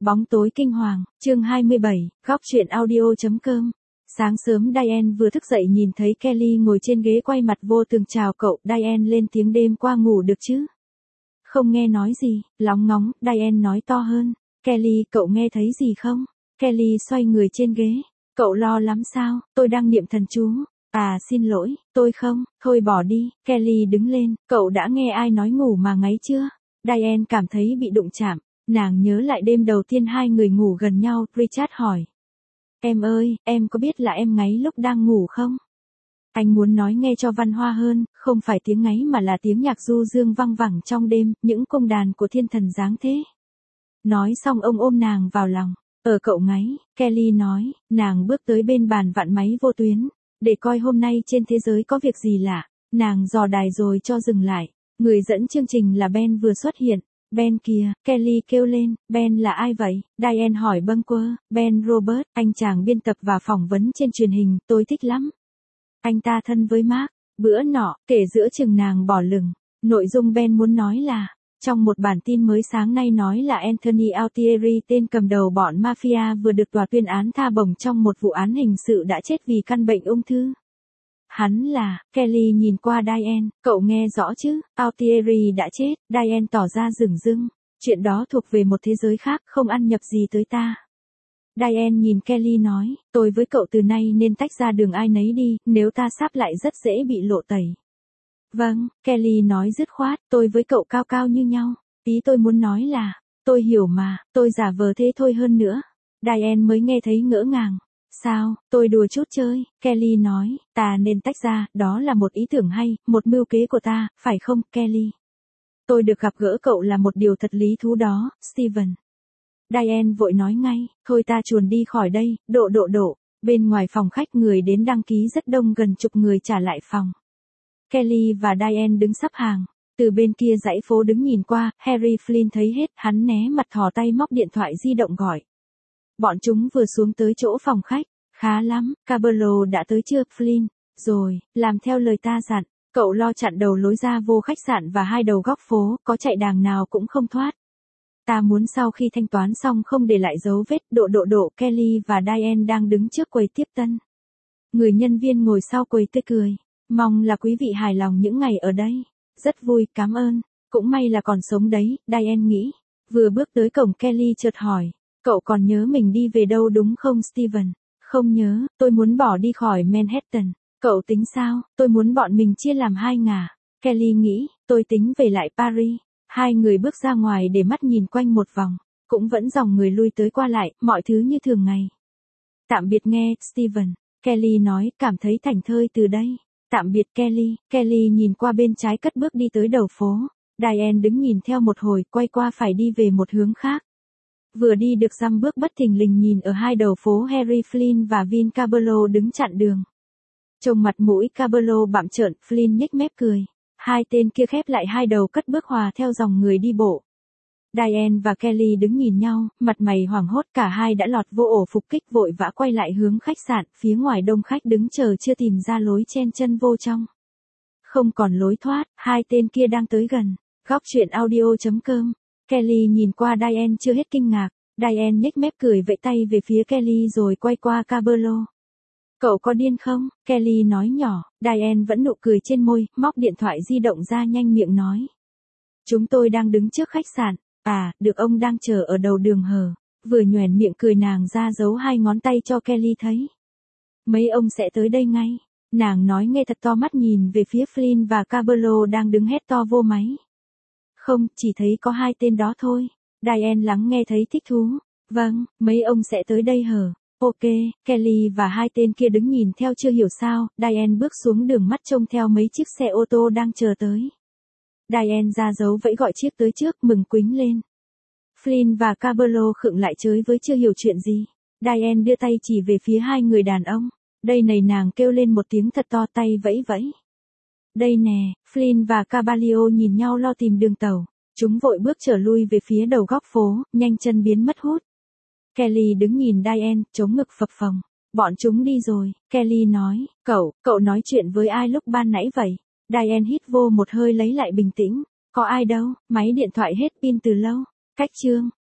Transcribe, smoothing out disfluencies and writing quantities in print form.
Bóng tối kinh hoàng, chương 27, góc truyện audio.com. Sáng sớm Diane vừa thức dậy nhìn thấy Kelly ngồi trên ghế quay mặt vô tường chào cậu. Diane lên tiếng đêm qua ngủ được chứ? Không nghe nói gì, lóng ngóng, Diane nói to hơn. Kelly, cậu nghe thấy gì không? Kelly xoay người trên ghế. Cậu lo lắm sao? Tôi đang niệm thần chú. À xin lỗi, tôi không, thôi bỏ đi. Kelly đứng lên, cậu đã nghe ai nói ngủ mà ngáy chưa? Diane cảm thấy bị đụng chạm. Nàng nhớ lại đêm đầu tiên hai người ngủ gần nhau. Richard hỏi. Em ơi, em có biết là em ngáy lúc đang ngủ không? Anh muốn nói nghe cho văn hoa hơn, không phải tiếng ngáy mà là tiếng nhạc du dương vang vẳng trong đêm, những cung đàn của thiên thần dáng thế. Nói xong ông ôm nàng vào lòng. Cậu ngáy, Kelly nói, nàng bước tới bên bàn vặn máy vô tuyến, để coi hôm nay trên thế giới có việc gì lạ. Nàng dò đài rồi cho dừng lại. Người dẫn chương trình là Ben vừa xuất hiện. Ben kìa, Kelly kêu lên, Ben là ai vậy? Diane hỏi bâng quơ. Ben Robert, anh chàng biên tập và phỏng vấn trên truyền hình, tôi thích lắm. Anh ta thân với Mark. Bữa nọ, kể giữa chừng nàng bỏ lửng. Nội dung Ben muốn nói là, trong một bản tin mới sáng nay nói là Anthony Altieri, tên cầm đầu bọn mafia vừa được tòa tuyên án tha bổng trong một vụ án hình sự đã chết vì căn bệnh ung thư. Hắn là, Kelly nhìn qua Diane, cậu nghe rõ chứ, Altieri đã chết. Diane tỏ ra dửng dưng, chuyện đó thuộc về một thế giới khác, không ăn nhập gì tới ta. Diane nhìn Kelly nói, tôi với cậu từ nay nên tách ra đường ai nấy đi, nếu ta sáp lại rất dễ bị lộ tẩy. Vâng, Kelly nói dứt khoát, tôi với cậu cao cao như nhau, ý tôi muốn nói là, tôi hiểu mà, tôi giả vờ thế thôi hơn nữa. Diane mới nghe thấy ngỡ ngàng. Sao, tôi đùa chút chơi, Kelly nói, ta nên tách ra, đó là một ý tưởng hay, một mưu kế của ta, phải không, Kelly? Tôi được gặp gỡ cậu là một điều thật lý thú đó, Steven. Diane vội nói ngay, thôi ta chuồn đi khỏi đây, độ. Bên ngoài phòng khách người đến đăng ký rất đông, gần chục người trả lại phòng. Kelly và Diane đứng sắp hàng. Từ bên kia dãy phố đứng nhìn qua, Harry Flynn thấy hết, hắn né mặt thò tay móc điện thoại di động gọi. Bọn chúng vừa xuống tới chỗ phòng khách. Khá lắm, Cabello đã tới chưa, Flynn? Rồi, làm theo lời ta dặn. Cậu lo chặn đầu lối ra vô khách sạn và hai đầu góc phố, có chạy đàng nào cũng không thoát. Ta muốn sau khi thanh toán xong không để lại dấu vết. Độ. Kelly và Diane đang đứng trước quầy tiếp tân. Người nhân viên ngồi sau quầy tươi cười. Mong là quý vị hài lòng những ngày ở đây. Rất vui, cảm ơn. Cũng may là còn sống đấy, Diane nghĩ. Vừa bước tới cổng Kelly chợt hỏi. Cậu còn nhớ mình đi về đâu đúng không, Steven? Không nhớ, tôi muốn bỏ đi khỏi Manhattan. Cậu tính sao? Tôi muốn bọn mình chia làm hai ngả. Kelly nghĩ, tôi tính về lại Paris. Hai người bước ra ngoài để mắt nhìn quanh một vòng. Cũng vẫn dòng người lui tới qua lại, mọi thứ như thường ngày. Tạm biệt nghe, Steven. Kelly nói, cảm thấy thảnh thơi từ đây. Tạm biệt Kelly. Kelly nhìn qua bên trái cất bước đi tới đầu phố. Diane đứng nhìn theo một hồi, quay qua phải đi về một hướng khác. Vừa đi được dăm bước bất thình lình nhìn ở hai đầu phố Harry Flynn và Vin Cabello đứng chặn đường. Trông mặt mũi Cabello bặm trợn, Flynn nhếch mép cười. Hai tên kia khép lại hai đầu cất bước hòa theo dòng người đi bộ. Diane và Kelly đứng nhìn nhau, mặt mày hoảng hốt, cả hai đã lọt vô ổ phục kích, vội vã quay lại hướng khách sạn, phía ngoài đông khách đứng chờ chưa tìm ra lối chen chân vô trong. Không còn lối thoát, hai tên kia đang tới gần. Góc truyện audio.com. Kelly nhìn qua Diane chưa hết kinh ngạc. Diane nhếch mép cười vẫy tay về phía Kelly rồi quay qua Cabello. Cậu có điên không? Kelly nói nhỏ. Diane vẫn nụ cười trên môi, móc điện thoại di động ra nhanh miệng nói. Chúng tôi đang đứng trước khách sạn. À, được, ông đang chờ ở đầu đường hờ. Vừa nhoẻn miệng cười nàng ra giấu hai ngón tay cho Kelly thấy. Mấy ông sẽ tới đây ngay. Nàng nói nghe thật to, mắt nhìn về phía Flynn và Cabello đang đứng hét to vô máy. Không, chỉ thấy có hai tên đó thôi. Diane lắng nghe thấy thích thú. Vâng, mấy ông sẽ tới đây hờ. Ok, Kelly và hai tên kia đứng nhìn theo chưa hiểu sao. Diane bước xuống đường, mắt trông theo mấy chiếc xe ô tô đang chờ tới. Diane ra dấu vẫy gọi chiếc tới trước, mừng quính lên. Flynn và Cabello khựng lại chới với chưa hiểu chuyện gì. Diane đưa tay chỉ về phía hai người đàn ông. Đây này, nàng kêu lên một tiếng thật to, tay vẫy vẫy. Đây nè, Flynn và Cabello nhìn nhau lo tìm đường tàu. Chúng vội bước trở lui về phía đầu góc phố, nhanh chân biến mất hút. Kelly đứng nhìn Diane, chống ngực phập phồng. Bọn chúng đi rồi, Kelly nói, cậu nói chuyện với ai lúc ban nãy vậy? Diane hít vô một hơi lấy lại bình tĩnh. Có ai đâu, máy điện thoại hết pin từ lâu. Cách chương.